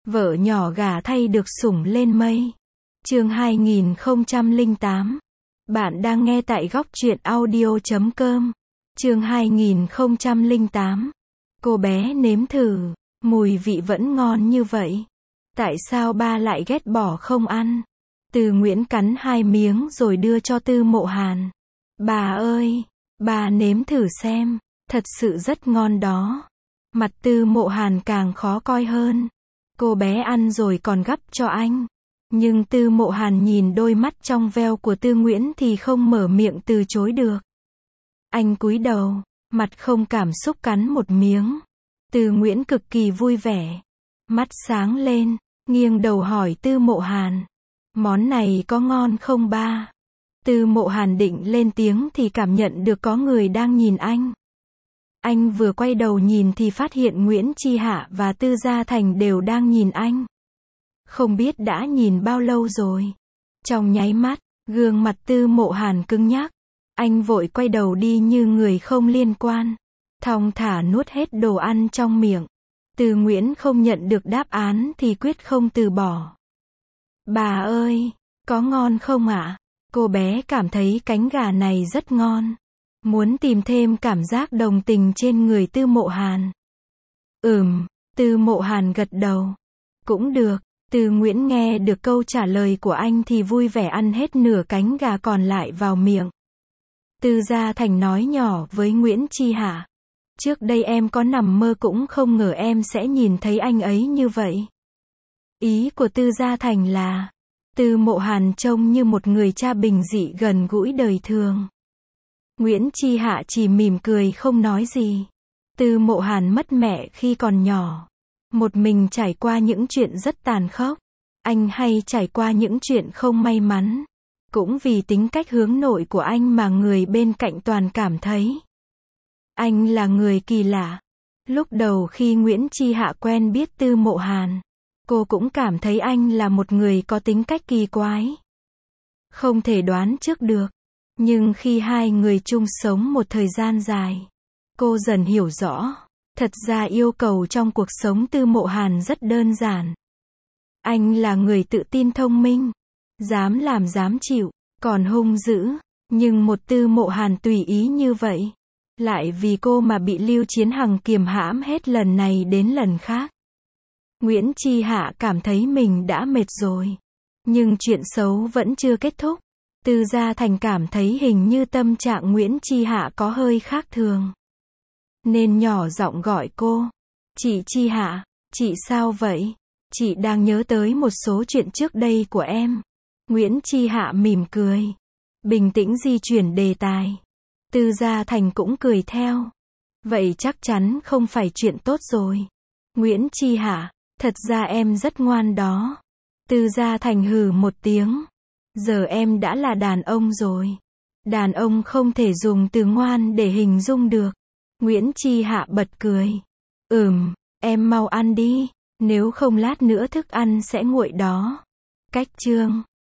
Vợ nhỏ gả thay được sủng lên mây. Chương 2008. Bạn đang nghe tại góc truyện audio.com. Chương 2008. Cô bé nếm thử, mùi vị vẫn ngon như vậy. Tại sao ba lại ghét bỏ không ăn? Từ Nguyễn cắn 2 miếng rồi đưa cho Tư Mộ Hàn. Bà ơi, bà nếm thử xem, thật sự rất ngon đó. Mặt Tư Mộ Hàn càng khó coi hơn. Cô bé ăn rồi còn gắp cho anh. Nhưng Tư Mộ Hàn nhìn đôi mắt trong veo của Tư Nguyễn thì không mở miệng từ chối được. Anh cúi đầu, mặt không cảm xúc cắn một miếng. Tư Nguyễn cực kỳ vui vẻ. Mắt sáng lên, nghiêng đầu hỏi Tư Mộ Hàn. Món này có ngon không ba? Tư Mộ Hàn định lên tiếng thì cảm nhận được có người đang nhìn anh. Anh vừa quay đầu nhìn thì phát hiện Nguyễn Chi Hạ và Tư Gia Thành đều đang nhìn anh. Không biết đã nhìn bao lâu rồi. Trong nháy mắt, gương mặt Tư Mộ Hàn cứng nhắc. Anh vội quay đầu đi như người không liên quan. Thong thả nuốt hết đồ ăn trong miệng. Tư Nguyễn không nhận được đáp án thì quyết không từ bỏ. Bà ơi, có ngon không ạ? Cô bé cảm thấy cánh gà này rất ngon. Muốn tìm thêm cảm giác đồng tình trên người Tư Mộ Hàn. Tư Mộ Hàn gật đầu. Cũng được. Tư Nguyễn nghe được câu trả lời của anh thì vui vẻ ăn hết nửa cánh gà còn lại vào miệng. Tư Gia Thành nói nhỏ với Nguyễn Chi Hạ. Trước đây em có nằm mơ cũng không ngờ em sẽ nhìn thấy anh ấy như vậy. Ý của Tư Gia Thành là, Tư Mộ Hàn trông như một người cha bình dị gần gũi đời thường. Nguyễn Chi Hạ chỉ mỉm cười không nói gì. Tư Mộ Hàn mất mẹ khi còn nhỏ. Một mình trải qua những chuyện rất tàn khốc. Anh hay trải qua những chuyện không may mắn. Cũng vì tính cách hướng nội của anh mà người bên cạnh toàn cảm thấy anh là người kỳ lạ. Lúc đầu khi Nguyễn Chi Hạ quen biết Tư Mộ Hàn, cô cũng cảm thấy anh là một người có tính cách kỳ quái. Không thể đoán trước được. Nhưng khi hai người chung sống một thời gian dài, cô dần hiểu rõ. Thật ra yêu cầu trong cuộc sống Tư Mộ Hàn rất đơn giản. Anh là người tự tin thông minh, dám làm dám chịu, còn hung dữ. Nhưng một Tư Mộ Hàn tùy ý như vậy, lại vì cô mà bị Lưu Chiến Hằng kiềm hãm hết lần này đến lần khác. Nguyễn Chi Hạ cảm thấy mình đã mệt rồi. Nhưng chuyện xấu vẫn chưa kết thúc. Tư Gia Thành cảm thấy hình như tâm trạng Nguyễn Chi Hạ có hơi khác thường. Nên nhỏ giọng gọi cô. Chị Chi Hạ, chị sao vậy? Chị đang nhớ tới một số chuyện trước đây của em. Nguyễn Chi Hạ mỉm cười. Bình tĩnh di chuyển đề tài. Tư Gia Thành cũng cười theo. Vậy chắc chắn không phải chuyện tốt rồi. Nguyễn Chi Hạ, thật ra em rất ngoan đó. Tư Gia Thành hừ một tiếng. Giờ em đã là đàn ông rồi. Đàn ông không thể dùng từ ngoan để hình dung được. Nguyễn Chi Hạ bật cười. Em mau ăn đi. Nếu không lát nữa thức ăn sẽ nguội đó. Cách chương